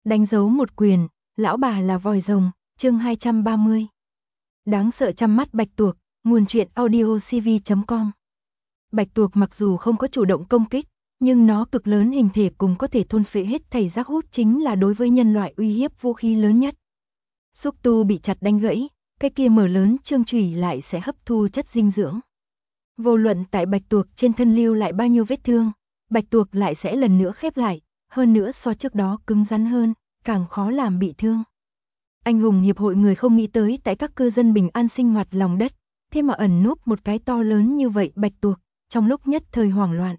Đánh dấu một quyền, lão bà là vòi rồng, chương 230. Đáng sợ trăm mắt bạch tuộc, nguồn truyện audiocv.com. Bạch tuộc mặc dù không có chủ động công kích, nhưng nó cực lớn hình thể cùng có thể thôn phệ hết thảy rác hút chính là đối với nhân loại uy hiếp vũ khí lớn nhất. Xúc tu bị chặt đánh gãy, cái kia mở lớn chương chủy lại sẽ hấp thu chất dinh dưỡng. Vô luận tại bạch tuộc trên thân lưu lại bao nhiêu vết thương, bạch tuộc lại sẽ lần nữa khép lại, hơn nữa so trước đó cứng rắn hơn, càng khó làm bị thương. Anh hùng hiệp hội người không nghĩ tới tại các cư dân bình an sinh hoạt lòng đất, thế mà ẩn núp một cái to lớn như vậy bạch tuộc, trong lúc nhất thời hoảng loạn.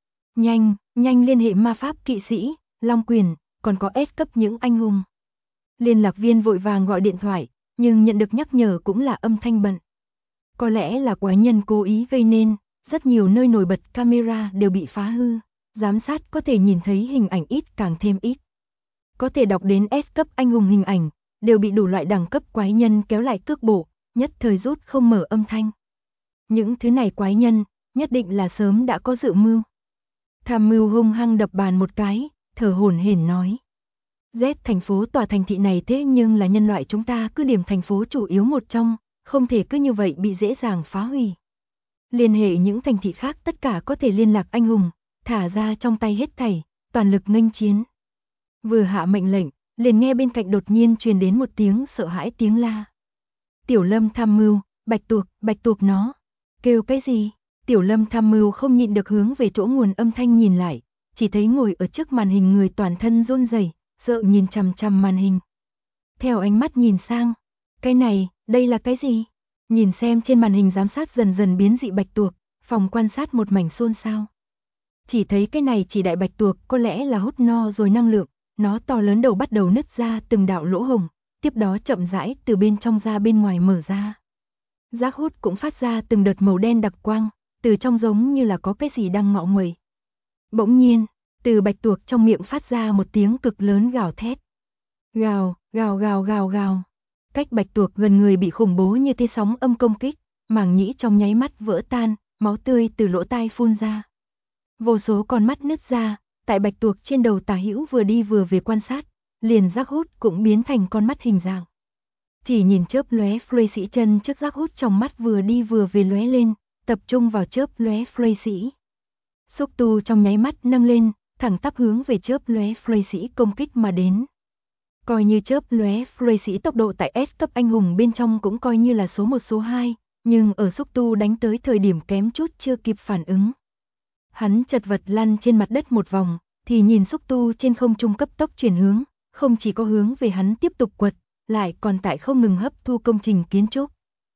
Nhanh liên hệ ma pháp kỵ sĩ, Long Quyền, còn có S cấp những anh hùng. Liên lạc viên vội vàng gọi điện thoại, nhưng nhận được nhắc nhở cũng là âm thanh bận. Có lẽ là quái nhân cố ý gây nên, rất nhiều nơi nổi bật camera đều bị phá hư, giám sát có thể nhìn thấy hình ảnh ít càng thêm ít. Có thể đọc đến S cấp anh hùng hình ảnh, đều bị đủ loại đẳng cấp quái nhân kéo lại cước bộ, nhất thời rút không mở âm thanh. Những thứ này quái nhân, nhất định là sớm đã có dự mưu. Tham mưu hung hăng đập bàn một cái, thở hổn hển nói. Z thành phố tòa thành thị này thế nhưng là nhân loại chúng ta cứ điểm thành phố chủ yếu một trong, không thể cứ như vậy bị dễ dàng phá hủy. Liên hệ những thành thị khác tất cả có thể liên lạc anh hùng, thả ra trong tay hết thảy, toàn lực nghênh chiến. Vừa hạ mệnh lệnh, liền nghe bên cạnh đột nhiên truyền đến một tiếng sợ hãi tiếng la. Tiểu Lâm tham mưu, bạch tuộc nó. Kêu cái gì? Tiểu Lâm tham mưu không nhịn được hướng về chỗ nguồn âm thanh nhìn lại, chỉ thấy ngồi ở trước màn hình người toàn thân run rẩy, sợ nhìn chằm chằm màn hình. Theo ánh mắt nhìn sang, cái này, đây là cái gì? Nhìn xem trên màn hình giám sát dần dần biến dị bạch tuộc, phòng quan sát một mảnh xôn xao. Chỉ thấy cái này chỉ đại bạch tuộc có lẽ là hút no rồi năng lượng, nó to lớn đầu bắt đầu nứt ra từng đạo lỗ hổng, tiếp đó chậm rãi từ bên trong ra bên ngoài mở ra. Rác hút cũng phát ra từng đợt màu đen đặc quang, từ trong giống như là có cái gì đang ngọ nguậy. Bỗng nhiên, từ bạch tuộc trong miệng phát ra một tiếng cực lớn gào thét. Gào, gào gào gào gào. Cách bạch tuộc gần người bị khủng bố như thế sóng âm công kích, màng nhĩ trong nháy mắt vỡ tan, máu tươi từ lỗ tai phun ra. Vô số con mắt nứt ra, tại bạch tuộc trên đầu tả hữu vừa đi vừa về quan sát, liền rác hút cũng biến thành con mắt hình dạng. Chỉ nhìn chớp lóe Frey sĩ chân trước rác hút trong mắt vừa đi vừa về lóe lên, tập trung vào chớp lóe Frey sĩ. Xúc tu trong nháy mắt nâng lên, thẳng tắp hướng về chớp lóe Frey sĩ công kích mà đến. Coi như chớp lóe Frey sĩ tốc độ tại S cấp anh hùng bên trong cũng coi như là số 1 số 2, nhưng ở xúc tu đánh tới thời điểm kém chút chưa kịp phản ứng. Hắn chật vật lăn trên mặt đất một vòng, thì nhìn xúc tu trên không trung cấp tốc chuyển hướng, không chỉ có hướng về hắn tiếp tục quật, lại còn tại không ngừng hấp thu công trình kiến trúc.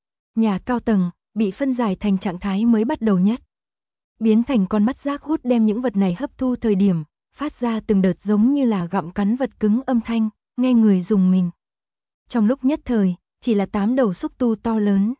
Nhà cao tầng, bị phân giải thành trạng thái mới bắt đầu nhất. Biến thành con mắt rác hút đem những vật này hấp thu thời điểm, phát ra từng đợt giống như là gặm cắn vật cứng âm thanh, nghe người rùng mình. Trong lúc nhất thời, chỉ là 8 đầu xúc tu to lớn.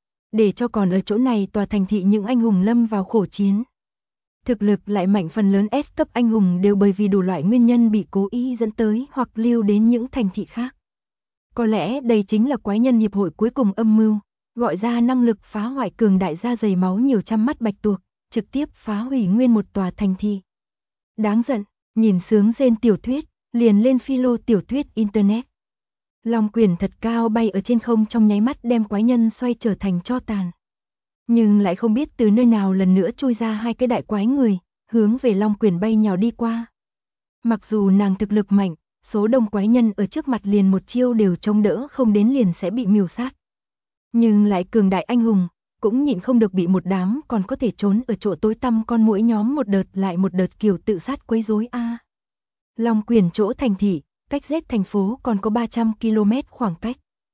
Để cho còn ở chỗ này tòa thành thị những anh hùng lâm vào khổ chiến. Thực lực lại mạnh phần lớn S cấp anh hùng đều bởi vì đủ loại nguyên nhân bị cố ý dẫn tới hoặc lưu đến những thành thị khác. Có lẽ đây chính là quái nhân hiệp hội cuối cùng âm mưu, gọi ra năng lực phá hoại cường đại da dày máu nhiều trăm mắt bạch tuộc, trực tiếp phá hủy nguyên một tòa thành thị. Đáng giận, nhìn sướng rên tiểu thuyết, liền lên philo tiểu thuyết internet. Long Quyền thật cao bay ở trên không trong nháy mắt đem quái nhân xoay trở thành tro tàn. Nhưng lại không biết từ nơi nào lần nữa chui ra hai cái đại quái người, hướng về Long Quyền bay nhào đi qua. Mặc dù nàng thực lực mạnh, số đông quái nhân ở trước mặt liền một chiêu đều chống đỡ không đến liền sẽ bị miểu sát. Nhưng lại cường đại anh hùng, cũng nhịn không được bị một đám còn có thể trốn ở chỗ tối tăm con muỗi nhóm một đợt lại một đợt kiểu tự sát quấy rối a. Long Quyền chỗ thành thị, cách Z thành phố còn có 300 km khoảng cách.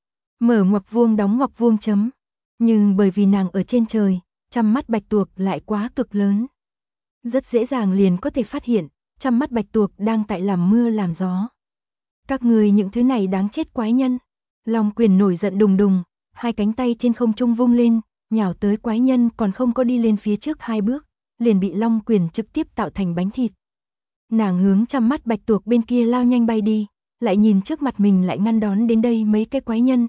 Mở ngoặc vuông đóng ngoặc vuông chấm. Nhưng bởi vì nàng ở trên trời, trăm mắt bạch tuộc lại quá cực lớn. Rất dễ dàng liền có thể phát hiện, trăm mắt bạch tuộc đang tại làm mưa làm gió. Các người những thứ này đáng chết quái nhân. Long Quyền nổi giận đùng đùng, hai cánh tay trên không trung vung lên, nhào tới quái nhân còn không có đi lên phía trước 2 bước, liền bị Long Quyền trực tiếp tạo thành bánh thịt. Nàng hướng trăm mắt bạch tuộc bên kia lao nhanh bay đi, lại nhìn trước mặt mình lại ngăn đón đến đây mấy cái quái nhân,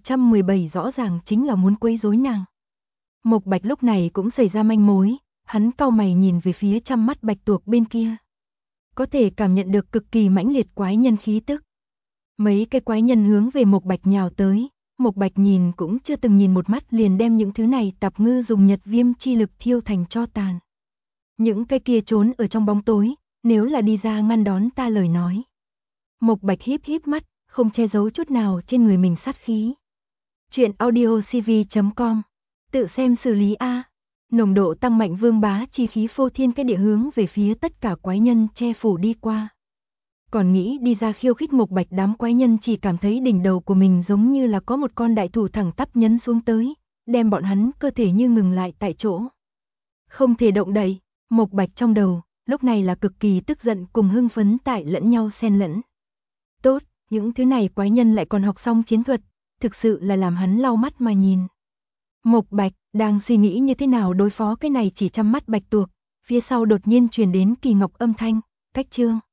117 rõ ràng chính là muốn quấy rối nàng. Mộc Bạch lúc này cũng xảy ra manh mối, hắn cau mày nhìn về phía trăm mắt bạch tuộc bên kia. có thể cảm nhận được cực kỳ mãnh liệt quái nhân khí tức. Mấy cái quái nhân hướng về Mộc Bạch nhào tới, Mộc Bạch nhìn cũng chưa từng nhìn một mắt liền đem những thứ này tạp ngư dùng nhật viêm chi lực thiêu thành tro tàn. Những cái kia trốn ở trong bóng tối, nếu là đi ra ngăn đón ta lời nói. Mộc Bạch híp híp mắt, không che giấu chút nào trên người mình sát khí. Chuyện audiocv.com, tự xem xử lý a. Nồng độ tăng mạnh vương bá chi khí phô thiên cái địa hướng về phía tất cả quái nhân che phủ đi qua. Còn nghĩ đi ra khiêu khích Mộc Bạch, đám quái nhân chỉ cảm thấy đỉnh đầu của mình giống như là có một con đại thủ thẳng tắp nhấn xuống tới, đem bọn hắn cơ thể như ngừng lại tại chỗ. Không thể động đậy, Mộc Bạch trong đầu, lúc này là cực kỳ tức giận cùng hưng phấn tại lẫn nhau xen lẫn. Tốt, những thứ này quái nhân lại còn học xong chiến thuật, thực sự là làm hắn lau mắt mà nhìn. Mộc Bạch đang suy nghĩ như thế nào đối phó cái này chỉ chăm mắt bạch tuộc, phía sau đột nhiên truyền đến Kỳ Ngọc âm thanh, cách chương.